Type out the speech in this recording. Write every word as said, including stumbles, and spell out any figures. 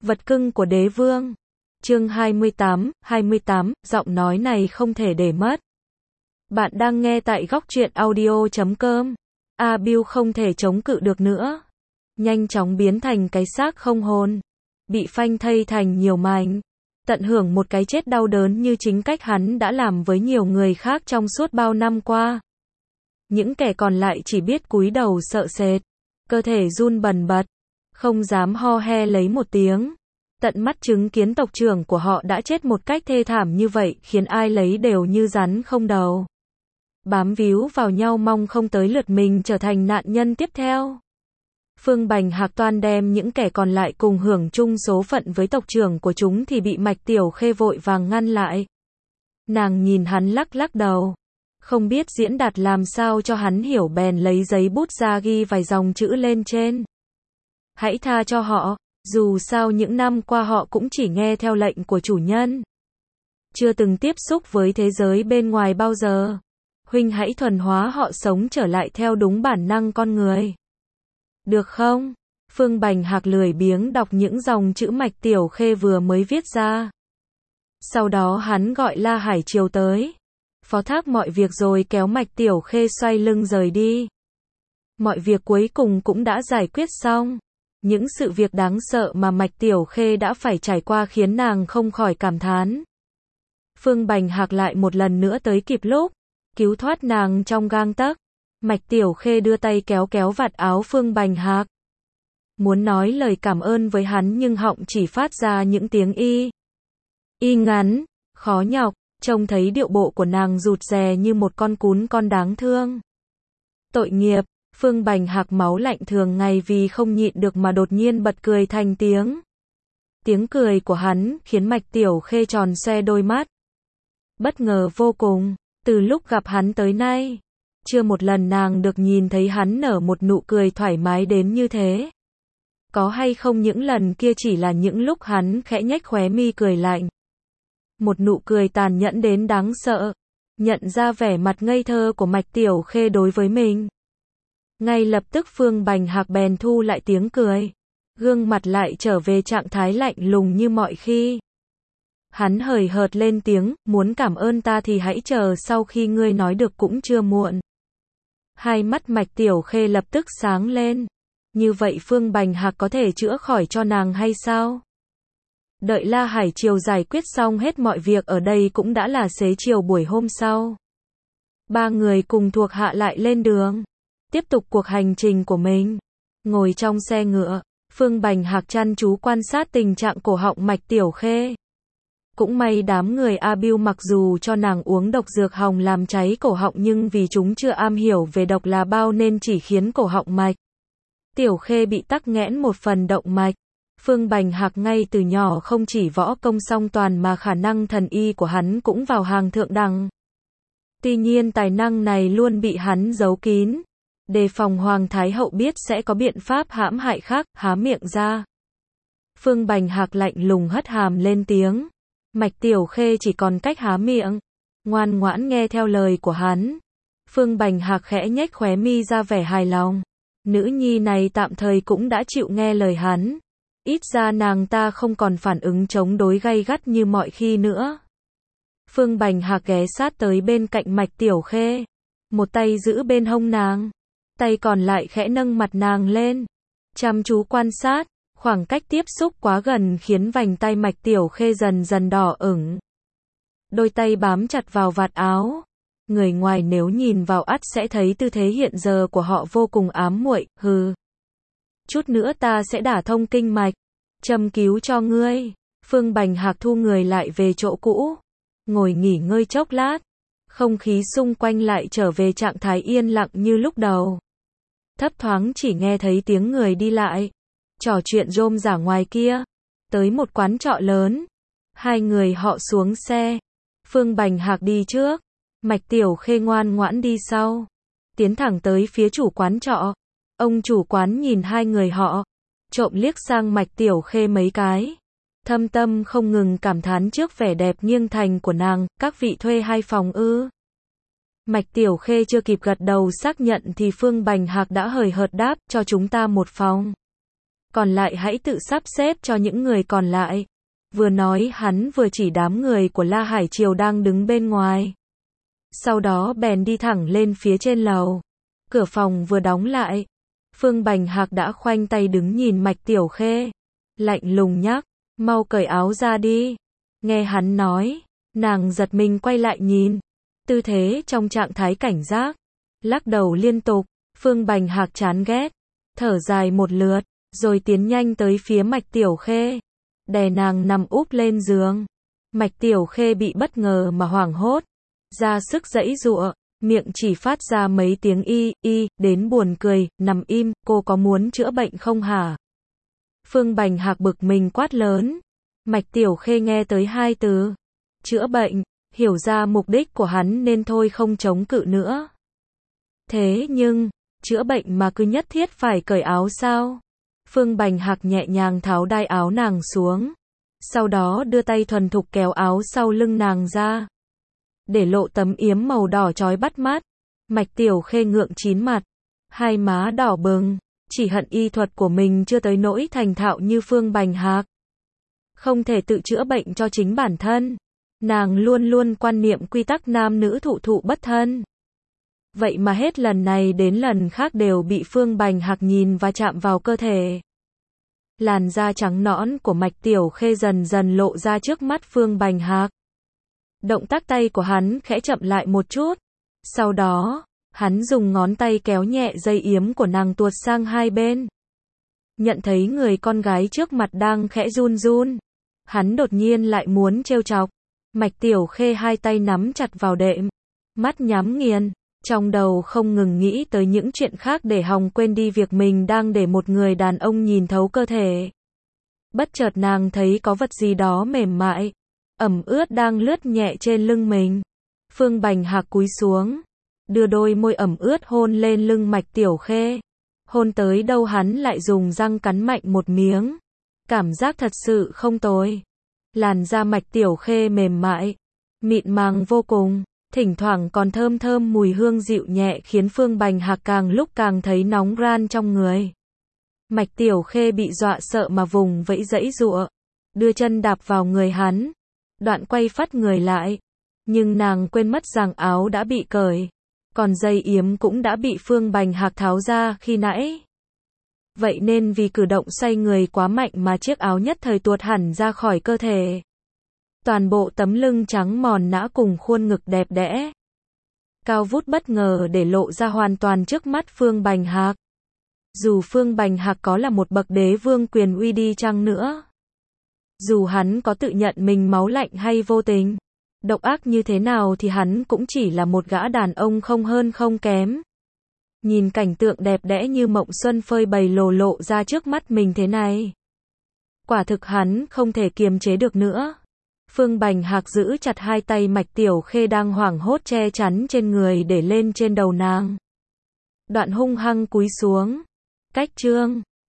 Vật cưng của đế vương. Chương hai mươi tám, hai mươi tám, giọng nói này không thể để mất. Bạn đang nghe tại góc truyện audio chấm com. A Bưu không thể chống cự được nữa. Nhanh chóng biến thành cái xác không hồn. Bị phanh thây thành nhiều mảnh. Tận hưởng một cái chết đau đớn như chính cách hắn đã làm với nhiều người khác trong suốt bao năm qua. Những kẻ còn lại chỉ biết cúi đầu sợ sệt. Cơ thể run bần bật. Không dám ho he lấy một tiếng. Tận mắt chứng kiến tộc trưởng của họ đã chết một cách thê thảm như vậy khiến ai lấy đều như rắn không đầu. Bám víu vào nhau mong không tới lượt mình trở thành nạn nhân tiếp theo. Phương Bành Hạc toan đem những kẻ còn lại cùng hưởng chung số phận với tộc trưởng của chúng thì bị Mạch Tiểu Khê vội vàng ngăn lại. Nàng nhìn hắn lắc lắc đầu. Không biết diễn đạt làm sao cho hắn hiểu bèn lấy giấy bút ra ghi vài dòng chữ lên trên. Hãy tha cho họ, dù sao những năm qua họ cũng chỉ nghe theo lệnh của chủ nhân. Chưa từng tiếp xúc với thế giới bên ngoài bao giờ. Huynh hãy thuần hóa họ sống trở lại theo đúng bản năng con người. Được không? Phương Bành Hạc lười biếng đọc những dòng chữ Mạch Tiểu Khê vừa mới viết ra. Sau đó hắn gọi La Hải Triều tới. Phó thác mọi việc rồi kéo Mạch Tiểu Khê xoay lưng rời đi. Mọi việc cuối cùng cũng đã giải quyết xong. Những sự việc đáng sợ mà Mạch Tiểu Khê đã phải trải qua khiến nàng không khỏi cảm thán. Phương Bành Hạc lại một lần nữa tới kịp lúc, cứu thoát nàng trong gang tấc. Mạch Tiểu Khê đưa tay kéo kéo vạt áo Phương Bành Hạc. Muốn nói lời cảm ơn với hắn nhưng họng chỉ phát ra những tiếng y. Y ngắn, khó nhọc, trông thấy điệu bộ của nàng rụt rè như một con cún con đáng thương. Tội nghiệp. Phương Bành Hạc máu lạnh thường ngày vì không nhịn được mà đột nhiên bật cười thành tiếng. Tiếng cười của hắn khiến Mạch Tiểu Khê tròn xoe đôi mắt. Bất ngờ vô cùng, từ lúc gặp hắn tới nay, chưa một lần nàng được nhìn thấy hắn nở một nụ cười thoải mái đến như thế. Có hay không những lần kia chỉ là những lúc hắn khẽ nhếch khóe mi cười lạnh. Một nụ cười tàn nhẫn đến đáng sợ, nhận ra vẻ mặt ngây thơ của Mạch Tiểu Khê đối với mình. Ngay lập tức Phương Bành Hạc bèn thu lại tiếng cười. Gương mặt lại trở về trạng thái lạnh lùng như mọi khi. Hắn hời hợt lên tiếng, muốn cảm ơn ta thì hãy chờ sau khi ngươi nói được cũng chưa muộn. Hai mắt Mạch Tiểu Khê lập tức sáng lên. Như vậy Phương Bành Hạc có thể chữa khỏi cho nàng hay sao? Đợi La Hải Triều giải quyết xong hết mọi việc ở đây cũng đã là xế chiều buổi hôm sau. Ba người cùng thuộc hạ lại lên đường. Tiếp tục cuộc hành trình của mình. Ngồi trong xe ngựa, Phương Bành Hạc chăm chú quan sát tình trạng cổ họng Mạch Tiểu Khê. Cũng may đám người A Bưu mặc dù cho nàng uống độc dược hồng làm cháy cổ họng nhưng vì chúng chưa am hiểu về độc là bao nên chỉ khiến cổ họng Mạch Tiểu Khê bị tắc nghẽn một phần động mạch. Phương Bành Hạc ngay từ nhỏ không chỉ võ công song toàn mà khả năng thần y của hắn cũng vào hàng thượng đẳng. Tuy nhiên tài năng này luôn bị hắn giấu kín. Đề phòng Hoàng Thái Hậu biết sẽ có biện pháp hãm hại khác, há miệng ra. Phương Bành Hạc lạnh lùng hất hàm lên tiếng. Mạch Tiểu Khê chỉ còn cách há miệng. Ngoan ngoãn nghe theo lời của hắn. Phương Bành Hạc khẽ nhếch khóe mi ra vẻ hài lòng. Nữ nhi này tạm thời cũng đã chịu nghe lời hắn. Ít ra nàng ta không còn phản ứng chống đối gay gắt như mọi khi nữa. Phương Bành Hạc ghé sát tới bên cạnh Mạch Tiểu Khê. Một tay giữ bên hông nàng. Tay còn lại khẽ nâng mặt nàng lên. Chăm chú quan sát, khoảng cách tiếp xúc quá gần khiến vành tay Mạch Tiểu Khê dần dần đỏ ửng. Đôi tay bám chặt vào vạt áo. Người ngoài nếu nhìn vào ắt sẽ thấy tư thế hiện giờ của họ vô cùng ám muội, hừ. Chút nữa ta sẽ đả thông kinh mạch, châm cứu cho ngươi. Phương Bành Hạc thu người lại về chỗ cũ. Ngồi nghỉ ngơi chốc lát. Không khí xung quanh lại trở về trạng thái yên lặng như lúc đầu. Thấp thoáng chỉ nghe thấy tiếng người đi lại. Trò chuyện rôm rả ngoài kia. Tới một quán trọ lớn. Hai người họ xuống xe. Phương Bành Hạc đi trước. Mạch Tiểu Khê ngoan ngoãn đi sau. Tiến thẳng tới phía chủ quán trọ. Ông chủ quán nhìn hai người họ. Trộm liếc sang Mạch Tiểu Khê mấy cái. Thâm tâm không ngừng cảm thán trước vẻ đẹp nghiêng thành của nàng. Các vị thuê hai phòng ư? Mạch Tiểu Khê chưa kịp gật đầu xác nhận thì Phương Bành Hạc đã hời hợt đáp, cho chúng ta một phòng. còn lại hãy tự sắp xếp cho những người còn lại. Vừa nói hắn vừa chỉ đám người của La Hải Triều đang đứng bên ngoài. Sau đó bèn đi thẳng lên phía trên lầu. Cửa phòng vừa đóng lại, Phương Bành Hạc đã khoanh tay đứng nhìn Mạch Tiểu Khê. Lạnh lùng nhắc, mau cởi áo ra đi. Nghe hắn nói, nàng giật mình quay lại nhìn. Tư thế trong trạng thái cảnh giác, lắc đầu liên tục. Phương Bành Hạc chán ghét, thở dài một lượt, rồi tiến nhanh tới phía Mạch Tiểu Khê, đè nàng nằm úp lên giường. Mạch Tiểu Khê bị bất ngờ mà hoảng hốt, ra sức giãy giụa, miệng chỉ phát ra mấy tiếng y, y, đến buồn cười, nằm im, cô có muốn chữa bệnh không hả? Phương Bành Hạc bực mình quát lớn. Mạch Tiểu Khê nghe tới hai từ, chữa bệnh, hiểu ra mục đích của hắn nên thôi không chống cự nữa. Thế nhưng, chữa bệnh mà cứ nhất thiết phải cởi áo sao? Phương Bành Hạc nhẹ nhàng tháo đai áo nàng xuống, sau đó đưa tay thuần thục kéo áo sau lưng nàng ra, để lộ tấm yếm màu đỏ chói bắt mắt. Mạch Tiểu Khê ngượng chín mặt, hai má đỏ bừng, chỉ hận y thuật của mình chưa tới nỗi thành thạo như Phương Bành Hạc. Không thể tự chữa bệnh cho chính bản thân. Nàng luôn luôn quan niệm quy tắc nam nữ thụ thụ bất thân. Vậy mà hết lần này đến lần khác đều bị Phương Bành Hạc nhìn và chạm vào cơ thể. Làn da trắng nõn của Mạch Tiểu Khê dần dần lộ ra trước mắt Phương Bành Hạc. Động tác tay của hắn khẽ chậm lại một chút. Sau đó, hắn dùng ngón tay kéo nhẹ dây yếm của nàng tuột sang hai bên. Nhận thấy người con gái trước mặt đang khẽ run run, hắn đột nhiên lại muốn trêu chọc. Mạch Tiểu Khê hai tay nắm chặt vào đệm, mắt nhắm nghiền, trong đầu không ngừng nghĩ tới những chuyện khác để hòng quên đi việc mình đang để một người đàn ông nhìn thấu cơ thể. Bất chợt nàng thấy có vật gì đó mềm mại, ẩm ướt đang lướt nhẹ trên lưng mình. Phương Bành Hạc cúi xuống, đưa đôi môi ẩm ướt hôn lên lưng Mạch Tiểu Khê. Hôn tới đâu hắn lại dùng răng cắn mạnh một miếng. Cảm giác thật sự không tồi. Làn da Mạch Tiểu Khê mềm mại, mịn màng vô cùng, thỉnh thoảng còn thơm thơm mùi hương dịu nhẹ khiến Phương Bành Hạc càng lúc càng thấy nóng ran trong người. Mạch Tiểu Khê bị dọa sợ mà vùng vẫy giãy giụa, đưa chân đạp vào người hắn, đoạn quay phắt người lại. Nhưng nàng quên mất rằng áo đã bị cởi, còn dây yếm cũng đã bị Phương Bành Hạc tháo ra khi nãy. Vậy nên vì cử động xoay người quá mạnh mà chiếc áo nhất thời tuột hẳn ra khỏi cơ thể. Toàn bộ tấm lưng trắng mòn nã cùng khuôn ngực đẹp đẽ, cao vút bất ngờ để lộ ra hoàn toàn trước mắt Phương Bành Hạc. Dù Phương Bành Hạc có là một bậc đế vương quyền uy đi chăng nữa, dù hắn có tự nhận mình máu lạnh hay vô tình, độc ác như thế nào thì hắn cũng chỉ là một gã đàn ông không hơn không kém. Nhìn cảnh tượng đẹp đẽ như mộng xuân phơi bày lồ lộ ra trước mắt mình thế này, quả thực hắn không thể kiềm chế được nữa. Phương Bành Hạc giữ chặt hai tay Mạch Tiểu Khê đang hoảng hốt che chắn trên người để lên trên đầu nàng. Đoạn hung hăng cúi xuống. Cách chương